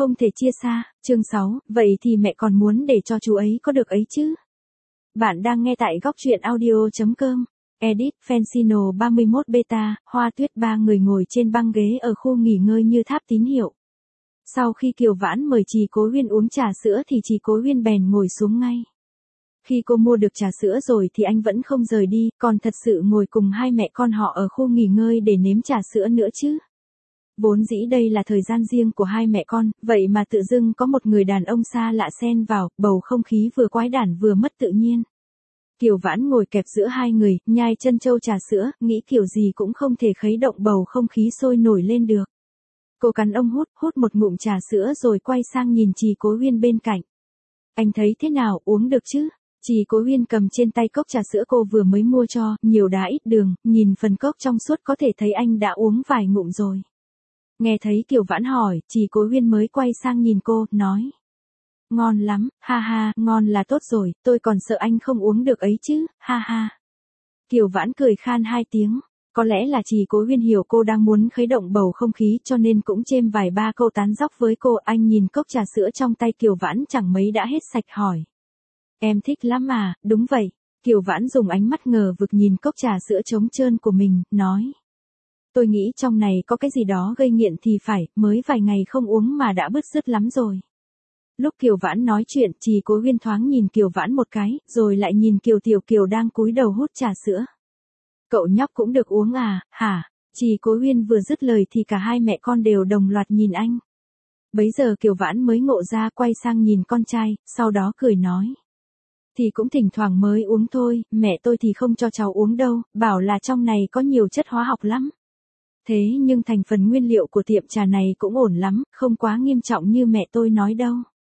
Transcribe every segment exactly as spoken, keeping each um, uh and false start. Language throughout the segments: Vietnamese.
không thể chia xa. Chương sáu, vậy thì mẹ còn muốn để cho chú ấy có được ấy chứ? Bạn đang nghe tại góc truyện audio chấm com. Edit, Fancino ba mươi mốt Beta, Hoa Tuyết ba người ngồi trên băng ghế ở khu nghỉ ngơi như tháp tín hiệu. Sau khi Kiều Vãn mời Trì Cố Huyên uống trà sữa thì Trì Cố Huyên bèn ngồi xuống ngay. Khi cô mua được trà sữa rồi thì anh vẫn không rời đi, còn thật sự ngồi cùng hai mẹ con họ ở khu nghỉ ngơi để nếm trà sữa nữa chứ. Vốn dĩ đây là thời gian riêng của hai mẹ con, vậy mà tự dưng có một người đàn ông xa lạ xen vào, bầu không khí vừa quái đản vừa mất tự nhiên. Kiều Vãn ngồi kẹp giữa hai người, nhai chân châu trà sữa, nghĩ kiểu gì cũng không thể khuấy động bầu không khí sôi nổi lên được. Cô cắn ống hút, hút một ngụm trà sữa rồi quay sang nhìn Trì Cố Huyên bên cạnh. Anh thấy thế nào, uống được chứ? Trì Cố Huyên cầm trên tay cốc trà sữa cô vừa mới mua cho, nhiều đá ít đường, nhìn phần cốc trong suốt có thể thấy anh đã uống vài ngụm rồi. Nghe thấy Kiều Vãn hỏi, Trì Cố Huyên mới quay sang nhìn cô, nói. Ngon lắm, ha ha, ngon là tốt rồi, tôi còn sợ anh không uống được ấy chứ, ha ha. Kiều Vãn cười khan hai tiếng, có lẽ là Trì Cố Huyên hiểu cô đang muốn khuấy động bầu không khí cho nên cũng chêm vài ba câu tán dóc với cô. Anh nhìn cốc trà sữa trong tay Kiều Vãn chẳng mấy đã hết sạch hỏi. Em thích lắm à, đúng vậy. Kiều Vãn dùng ánh mắt ngờ vực nhìn cốc trà sữa trống trơn của mình, nói. Tôi nghĩ trong này có cái gì đó gây nghiện thì phải, mới vài ngày không uống mà đã bứt rứt lắm rồi. Lúc Kiều Vãn nói chuyện, Trì Cố Huyên thoáng nhìn Kiều Vãn một cái, rồi lại nhìn Kiều Tiểu Kiều đang cúi đầu hút trà sữa. Cậu nhóc cũng được uống à, hả? Trì Cố Huyên vừa dứt lời thì cả hai mẹ con đều đồng loạt nhìn anh. Bấy giờ Kiều Vãn mới ngộ ra, quay sang nhìn con trai, sau đó cười nói. Thì cũng thỉnh thoảng mới uống thôi, mẹ tôi thì không cho cháu uống đâu, bảo là trong này có nhiều chất hóa học lắm. Thế nhưng thành phần nguyên liệu của tiệm trà này cũng ổn lắm, không quá nghiêm trọng như mẹ tôi nói đâu.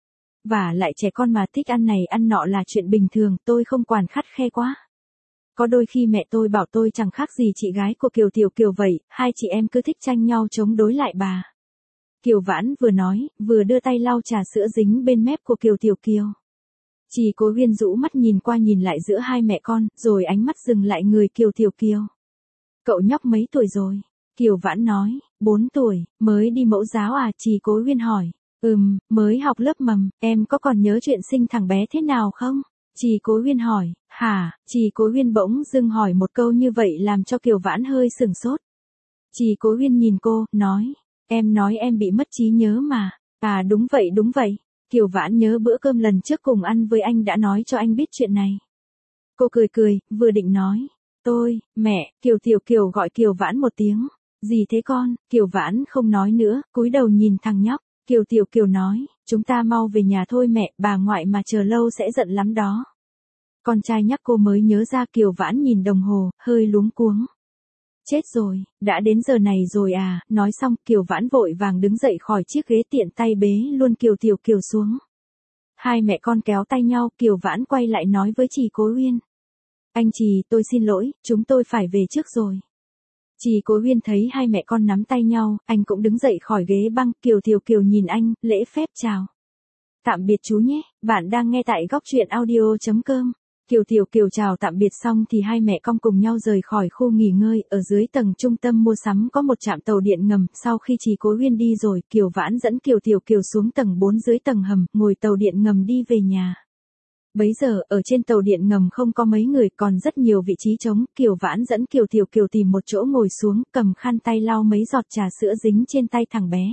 Và lại trẻ con mà thích ăn này ăn nọ là chuyện bình thường, tôi không quản khắt khe quá. Có đôi khi mẹ tôi bảo tôi chẳng khác gì chị gái của Kiều Tiểu Kiều vậy, hai chị em cứ thích tranh nhau chống đối lại bà. Kiều Vãn vừa nói, vừa đưa tay lau trà sữa dính bên mép của Kiều Tiểu Kiều. Trì Cố Huyên rũ mắt nhìn qua nhìn lại giữa hai mẹ con, rồi ánh mắt dừng lại người Kiều Tiểu Kiều. Cậu nhóc mấy tuổi rồi? Kiều Vãn nói, bốn tuổi, mới đi mẫu giáo à? Trì Cố Huyên hỏi. Ừm, mới học lớp mầm, em có còn nhớ chuyện sinh thằng bé thế nào không? Trì Cố Huyên hỏi, hả? Trì Cố Huyên bỗng dưng hỏi một câu như vậy làm cho Kiều Vãn hơi sửng sốt. Trì Cố Huyên nhìn cô, nói, em nói em bị mất trí nhớ mà. À đúng vậy đúng vậy. Kiều Vãn nhớ bữa cơm lần trước cùng ăn với anh đã nói cho anh biết chuyện này. Cô cười cười, vừa định nói, tôi, mẹ, Kiều Tiểu Kiều gọi Kiều Vãn một tiếng. Gì thế con? Kiều Vãn không nói nữa, cúi đầu nhìn thằng nhóc. Kiều Tiểu Kiều nói, chúng ta mau về nhà thôi mẹ, bà ngoại mà chờ lâu sẽ giận lắm đó. Con trai nhắc cô mới nhớ ra. Kiều Vãn nhìn đồng hồ, hơi luống cuống. Chết rồi, đã đến giờ này rồi à, nói xong Kiều Vãn vội vàng đứng dậy khỏi chiếc ghế tiện tay bế luôn Kiều Tiểu Kiều xuống. Hai mẹ con kéo tay nhau, Kiều Vãn quay lại nói với Trì Cố Huyên. Anh Trì, tôi xin lỗi, chúng tôi phải về trước rồi. Trì Cố Huyên thấy hai mẹ con nắm tay nhau, anh cũng đứng dậy khỏi ghế băng. Kiều Tiểu Kiều nhìn anh, lễ phép chào. Tạm biệt chú nhé, bạn đang nghe tại góc truyện audio chấm com. Kiều Tiểu Kiều chào tạm biệt xong thì hai mẹ con cùng nhau rời khỏi khu nghỉ ngơi. Ở dưới tầng trung tâm mua sắm có một trạm tàu điện ngầm. Sau khi Trì Cố Huyên đi rồi, Kiều Vãn dẫn Kiều Tiểu Kiều xuống tầng bốn dưới tầng hầm, ngồi tàu điện ngầm đi về nhà. Bấy giờ, ở trên tàu điện ngầm không có mấy người, còn rất nhiều vị trí trống. Kiều Vãn dẫn Kiều Tiểu Kiều tìm một chỗ ngồi xuống, cầm khăn tay lau mấy giọt trà sữa dính trên tay thằng bé.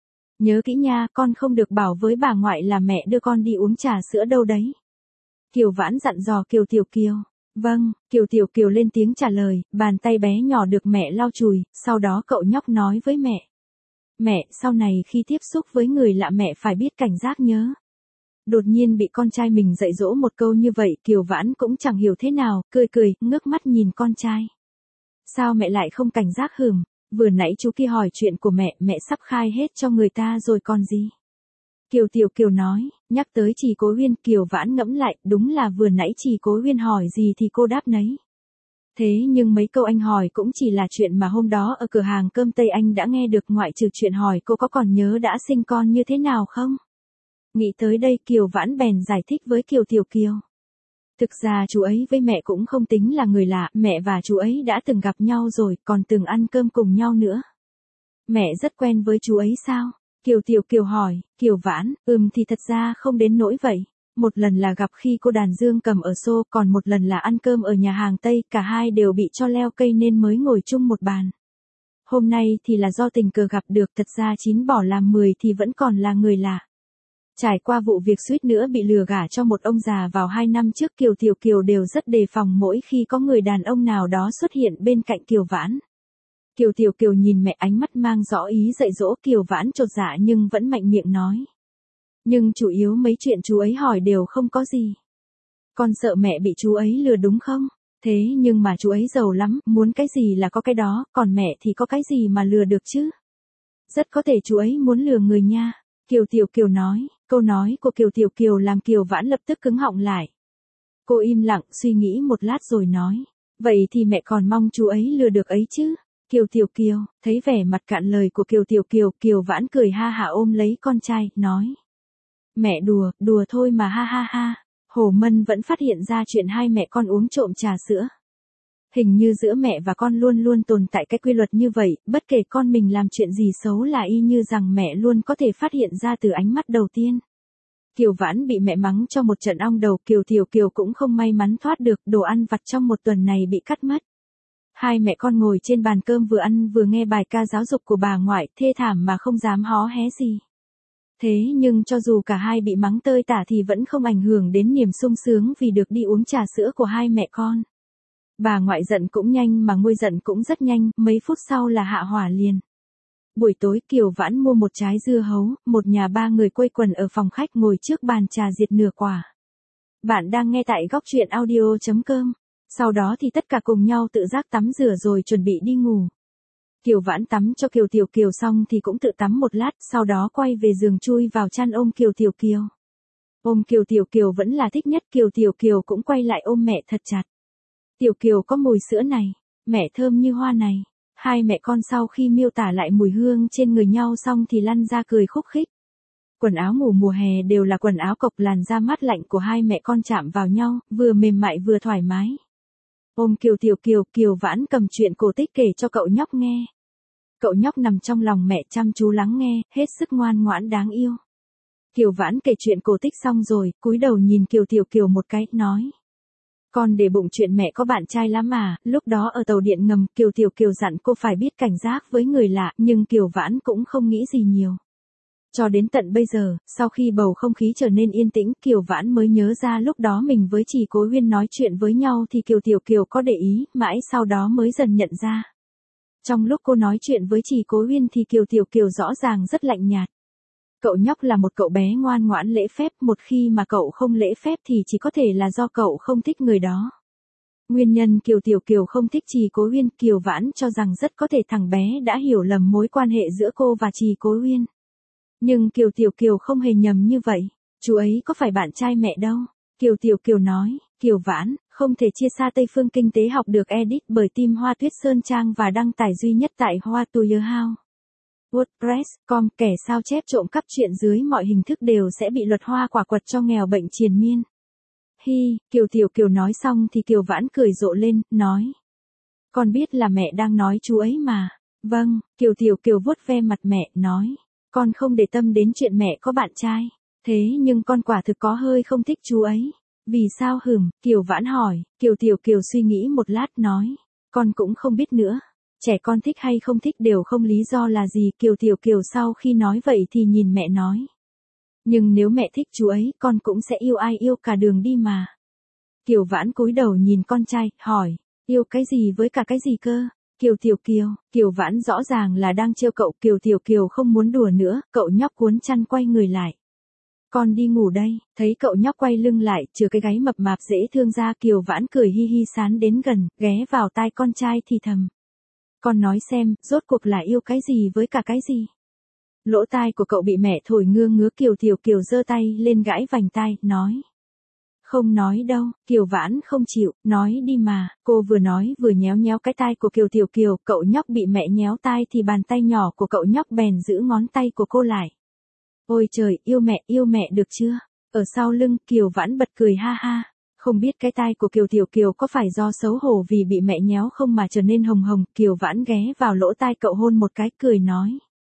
Nhớ kỹ nha, con không được bảo với bà ngoại là mẹ đưa con đi uống trà sữa đâu đấy. Kiều Vãn dặn dò Kiều Tiểu Kiều. Vâng, Kiều Tiểu Kiều lên tiếng trả lời, bàn tay bé nhỏ được mẹ lau chùi, sau đó cậu nhóc nói với mẹ. Mẹ, sau này khi tiếp xúc với người lạ mẹ phải biết cảnh giác nhớ. Đột nhiên bị con trai mình dạy dỗ một câu như vậy, Kiều Vãn cũng chẳng hiểu thế nào, cười cười, ngước mắt nhìn con trai. Sao mẹ lại không cảnh giác hừm, vừa nãy chú kia hỏi chuyện của mẹ, mẹ sắp khai hết cho người ta rồi còn gì. Kiều Tiểu Kiều nói, nhắc tới Trì Cố Huyên, Kiều Vãn ngẫm lại, đúng là vừa nãy Trì Cố Huyên hỏi gì thì cô đáp nấy. Thế nhưng mấy câu anh hỏi cũng chỉ là chuyện mà hôm đó ở cửa hàng cơm Tây anh đã nghe được, ngoại trừ chuyện hỏi cô có còn nhớ đã sinh con như thế nào không? Nghĩ tới đây Kiều Vãn bèn giải thích với Kiều Tiểu Kiều. Thực ra chú ấy với mẹ cũng không tính là người lạ, mẹ và chú ấy đã từng gặp nhau rồi, còn từng ăn cơm cùng nhau nữa. Mẹ rất quen với chú ấy sao? Kiều Tiểu Kiều hỏi, Kiều Vãn, ừm thì thật ra không đến nỗi vậy. Một lần là gặp khi cô đàn dương cầm ở xô, còn một lần là ăn cơm ở nhà hàng Tây, cả hai đều bị cho leo cây nên mới ngồi chung một bàn. Hôm nay thì là do tình cờ gặp được, thật ra chín bỏ làm mười thì vẫn còn là người lạ. Trải qua vụ việc suýt nữa bị lừa gả cho một ông già vào hai năm trước, Kiều Tiểu Kiều đều rất đề phòng mỗi khi có người đàn ông nào đó xuất hiện bên cạnh Kiều Vãn. Kiều Tiểu Kiều nhìn mẹ, ánh mắt mang rõ ý dạy dỗ. Kiều Vãn chột dạ nhưng vẫn mạnh miệng nói. Nhưng chủ yếu mấy chuyện chú ấy hỏi đều không có gì. Con sợ mẹ bị chú ấy lừa đúng không? Thế nhưng mà chú ấy giàu lắm, muốn cái gì là có cái đó, còn mẹ thì có cái gì mà lừa được chứ? Rất có thể chú ấy muốn lừa người nha. Kiều Tiểu Kiều nói, câu nói của Kiều Tiểu Kiều làm Kiều Vãn lập tức cứng họng lại. Cô im lặng suy nghĩ một lát rồi nói, vậy thì mẹ còn mong chú ấy lừa được ấy chứ? Kiều Tiểu Kiều, thấy vẻ mặt cạn lời của Kiều Tiểu Kiều, Kiều Vãn cười ha hả ôm lấy con trai, nói. Mẹ đùa, đùa thôi mà ha ha ha. Hồ Mân vẫn phát hiện ra chuyện hai mẹ con uống trộm trà sữa. Hình như giữa mẹ và con luôn luôn tồn tại cái quy luật như vậy, bất kể con mình làm chuyện gì xấu là y như rằng mẹ luôn có thể phát hiện ra từ ánh mắt đầu tiên. Kiều Vãn bị mẹ mắng cho một trận ong đầu, Kiều Tiểu Kiều cũng không may mắn thoát được, đồ ăn vặt trong một tuần này bị cắt mất. Hai mẹ con ngồi trên bàn cơm vừa ăn vừa nghe bài ca giáo dục của bà ngoại, thê thảm mà không dám hó hé gì. Thế nhưng cho dù cả hai bị mắng tơi tả thì vẫn không ảnh hưởng đến niềm sung sướng vì được đi uống trà sữa của hai mẹ con. Bà ngoại giận cũng nhanh mà nguôi giận cũng rất nhanh, mấy phút sau là hạ hỏa liền. Buổi tối Kiều Vãn mua một trái dưa hấu, một nhà ba người quây quần ở phòng khách ngồi trước bàn trà diệt nửa quả. Bạn đang nghe tại góc truyện audio chấm com. Sau đó thì tất cả cùng nhau tự giác tắm rửa rồi chuẩn bị đi ngủ. Kiều Vãn tắm cho Kiều Tiểu Kiều xong thì cũng tự tắm một lát, sau đó quay về giường chui vào chăn ôm Kiều Tiểu Kiều. Ôm Kiều Tiểu Kiều vẫn là thích nhất, Kiều Tiểu Kiều cũng quay lại ôm mẹ thật chặt. Tiểu Kiều có mùi sữa này, mẹ thơm như hoa này. Hai mẹ con sau khi miêu tả lại mùi hương trên người nhau xong thì lăn ra cười khúc khích. Quần áo ngủ mùa hè đều là quần áo cộc, làn da mát lạnh của hai mẹ con chạm vào nhau, vừa mềm mại vừa thoải mái. Ôm Kiều Tiểu Kiều, Kiều Vãn cầm chuyện cổ tích kể cho cậu nhóc nghe. Cậu nhóc nằm trong lòng mẹ chăm chú lắng nghe, hết sức ngoan ngoãn đáng yêu. Kiều Vãn kể chuyện cổ tích xong rồi, cúi đầu nhìn Kiều Tiểu Kiều một cái, nói. Con để bụng chuyện mẹ có bạn trai lắm mà. Lúc đó ở tàu điện ngầm, Kiều Tiểu Kiều dặn cô phải biết cảnh giác với người lạ, nhưng Kiều Vãn cũng không nghĩ gì nhiều. Cho đến tận bây giờ, sau khi bầu không khí trở nên yên tĩnh, Kiều Vãn mới nhớ ra lúc đó mình với Trì Cố Huyên nói chuyện với nhau thì Kiều Tiểu Kiều có để ý, mãi sau đó mới dần nhận ra. Trong lúc cô nói chuyện với Trì Cố Huyên thì Kiều Tiểu Kiều rõ ràng rất lạnh nhạt. Cậu nhóc là một cậu bé ngoan ngoãn lễ phép, một khi mà cậu không lễ phép thì chỉ có thể là do cậu không thích người đó. Nguyên nhân Kiều Tiểu Kiều không thích Trì Cố Huyên, Kiều Vãn cho rằng rất có thể thằng bé đã hiểu lầm mối quan hệ giữa cô và Trì Cố Huyên. Nhưng Kiều Tiểu Kiều không hề nhầm như vậy, chú ấy có phải bạn trai mẹ đâu. Kiều Tiểu Kiều nói, Kiều Vãn, không thể chia xa Tây Phương Kinh tế học được edit bởi team Hoa Tuyết Sơn Trang và đăng tải duy nhất tại Hoa to Your House. WordPress chấm com, kẻ sao chép trộm cắp chuyện dưới mọi hình thức đều sẽ bị luật hoa quả quật cho nghèo bệnh triền miên. Hi, Kiều Tiểu Kiều nói xong thì Kiều Vãn cười rộ lên, nói. Con biết là mẹ đang nói chú ấy mà. Vâng, Kiều Tiểu Kiều vuốt ve mặt mẹ, nói. Con không để tâm đến chuyện mẹ có bạn trai. Thế nhưng con quả thực có hơi không thích chú ấy. Vì sao hửm? Kiều Vãn hỏi. Kiều Tiểu Kiều suy nghĩ một lát, nói. Con cũng không biết nữa. Trẻ con thích hay không thích đều không lý do là gì. Kiều Tiểu Kiều sau khi nói vậy thì nhìn mẹ nói. Nhưng nếu mẹ thích chú ấy, con cũng sẽ yêu ai yêu cả đường đi mà. Kiều Vãn cúi đầu nhìn con trai, hỏi. Yêu cái gì với cả cái gì cơ? Kiều Tiểu Kiều, Kiều Vãn rõ ràng là đang trêu cậu. Kiều Tiểu Kiều không muốn đùa nữa, cậu nhóc cuốn chăn quay người lại. Con đi ngủ đây. Thấy cậu nhóc quay lưng lại, trừ cái gáy mập mạp dễ thương ra, Kiều Vãn cười hi hi sán đến gần, ghé vào tai con trai thì thầm. Con nói xem, rốt cuộc là yêu cái gì với cả cái gì? Lỗ tai của cậu bị mẹ thổi ngưa ngứa. Kiều Tiểu Kiều giơ tay lên gãi vành tai, nói. Không nói đâu. Kiều Vãn không chịu, nói đi mà. Cô vừa nói vừa nhéo nhéo cái tai của Kiều Tiểu Kiều, cậu nhóc bị mẹ nhéo tai thì bàn tay nhỏ của cậu nhóc bèn giữ ngón tay của cô lại. Ôi trời, yêu mẹ, yêu mẹ được chưa? Ở sau lưng, Kiều Vãn bật cười ha ha. Không biết cái tai của Kiều Tiểu Kiều có phải do xấu hổ vì bị mẹ nhéo không mà trở nên hồng hồng. Kiều Vãn ghé vào lỗ tai cậu hôn một cái, cười nói.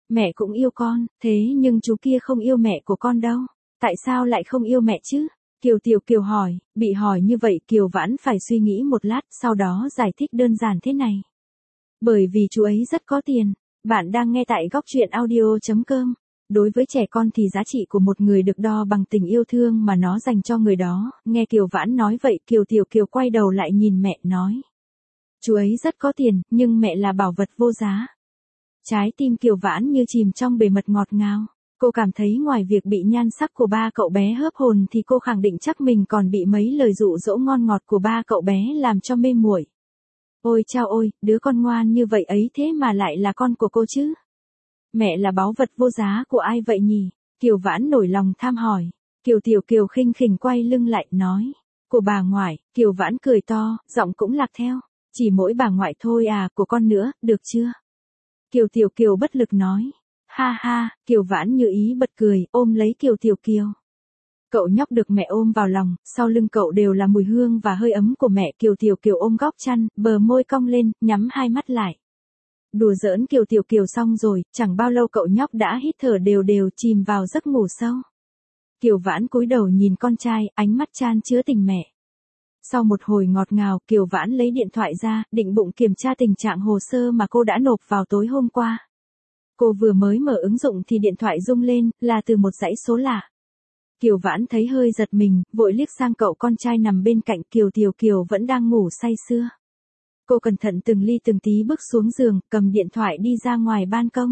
Mẹ cũng yêu con, thế nhưng chú kia không yêu mẹ của con đâu. Tại sao lại không yêu mẹ chứ? Kiều Tiểu Kiều hỏi, bị hỏi như vậy Kiều Vãn phải suy nghĩ một lát, sau đó giải thích đơn giản thế này. Bởi vì chú ấy rất có tiền. Bạn đang nghe tại góc truyện audio.com. Đối với trẻ con thì giá trị của một người được đo bằng tình yêu thương mà nó dành cho người đó. Nghe Kiều Vãn nói vậy Kiều Tiểu Kiều quay đầu lại nhìn mẹ nói. Chú ấy rất có tiền, nhưng mẹ là bảo vật vô giá. Trái tim Kiều Vãn như chìm trong bề mật ngọt ngào. Cô cảm thấy ngoài việc bị nhan sắc của ba cậu bé hớp hồn thì cô khẳng định chắc mình còn bị mấy lời dụ dỗ ngon ngọt của ba cậu bé làm cho mê muội. Ôi chao ôi, đứa con ngoan như vậy ấy thế mà lại là con của cô chứ? Mẹ là báu vật vô giá của ai vậy nhỉ? Kiều Vãn nổi lòng tham hỏi. Kiều Tiểu Kiều khinh khỉnh quay lưng lại nói. Của bà ngoại. Kiều Vãn cười to, giọng cũng lạc theo. Chỉ mỗi bà ngoại thôi à, của con nữa, được chưa? Kiều Tiểu Kiều bất lực nói. Ha ha, Kiều Vãn như ý bật cười, ôm lấy Kiều Tiểu Kiều. Cậu nhóc được mẹ ôm vào lòng, sau lưng cậu đều là mùi hương và hơi ấm của mẹ. Kiều Tiểu Kiều ôm góc chăn, bờ môi cong lên, nhắm hai mắt lại. Đùa giỡn Kiều Tiểu Kiều xong rồi, chẳng bao lâu cậu nhóc đã hít thở đều đều chìm vào giấc ngủ sâu. Kiều Vãn cúi đầu nhìn con trai, ánh mắt chan chứa tình mẹ. Sau một hồi ngọt ngào, Kiều Vãn lấy điện thoại ra, định bụng kiểm tra tình trạng hồ sơ mà cô đã nộp vào tối hôm qua. Cô vừa mới mở ứng dụng thì điện thoại rung lên, là từ một dãy số lạ. Kiều Vãn thấy hơi giật mình, vội liếc sang cậu con trai nằm bên cạnh. Kiều Tiểu Kiều vẫn đang ngủ say sưa. Cô cẩn thận từng ly từng tí bước xuống giường, cầm điện thoại đi ra ngoài ban công.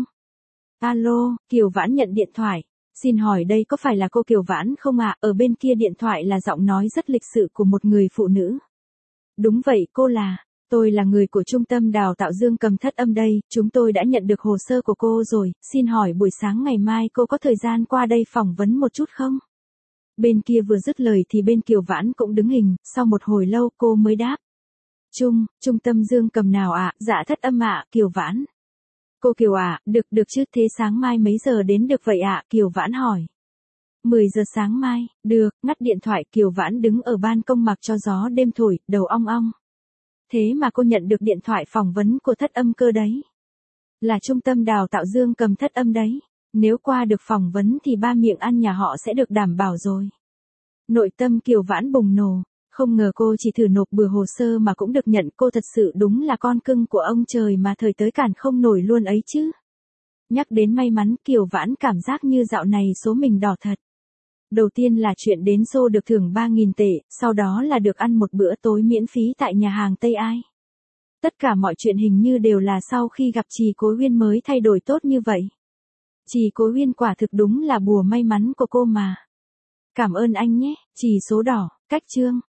Alo, Kiều Vãn nhận điện thoại. Xin hỏi đây có phải là cô Kiều Vãn không ạ? À? Ở bên kia điện thoại là giọng nói rất lịch sự của một người phụ nữ. Đúng vậy, cô là. Tôi là người của trung tâm đào tạo Dương Cầm Thất Âm đây, chúng tôi đã nhận được hồ sơ của cô rồi, xin hỏi buổi sáng ngày mai cô có thời gian qua đây phỏng vấn một chút không? Bên kia vừa dứt lời thì bên Kiều Vãn cũng đứng hình, sau một hồi lâu cô mới đáp. Trung, trung tâm Dương Cầm nào ạ? À? Dạ Thất Âm ạ, à, Kiều Vãn. Cô Kiều ạ, à, được được chứ, thế sáng mai mấy giờ đến được vậy ạ? À? Kiều Vãn hỏi. mười giờ sáng mai, được, ngắt điện thoại. Kiều Vãn đứng ở ban công mặc cho gió đêm thổi, đầu ong ong. Thế mà cô nhận được điện thoại phỏng vấn của Thất Âm cơ đấy. Là trung tâm đào tạo Dương Cầm Thất Âm đấy. Nếu qua được phỏng vấn thì ba miệng ăn nhà họ sẽ được đảm bảo rồi. Nội tâm Kiều Vãn bùng nổ. Không ngờ cô chỉ thử nộp bừa hồ sơ mà cũng được nhận. Cô thật sự đúng là con cưng của ông trời mà thời tới cản không nổi luôn ấy chứ. Nhắc đến may mắn, Kiều Vãn cảm giác như dạo này số mình đỏ thật. Đầu tiên là chuyện đến show được thưởng ba nghìn tệ, sau đó là được ăn một bữa tối miễn phí tại nhà hàng Tây Ai. Tất cả mọi chuyện hình như đều là sau khi gặp Trì Cố Huyên mới thay đổi tốt như vậy. Trì Cố Huyên quả thực đúng là bùa may mắn của cô mà. Cảm ơn anh nhé, Trì số đỏ, cách chương.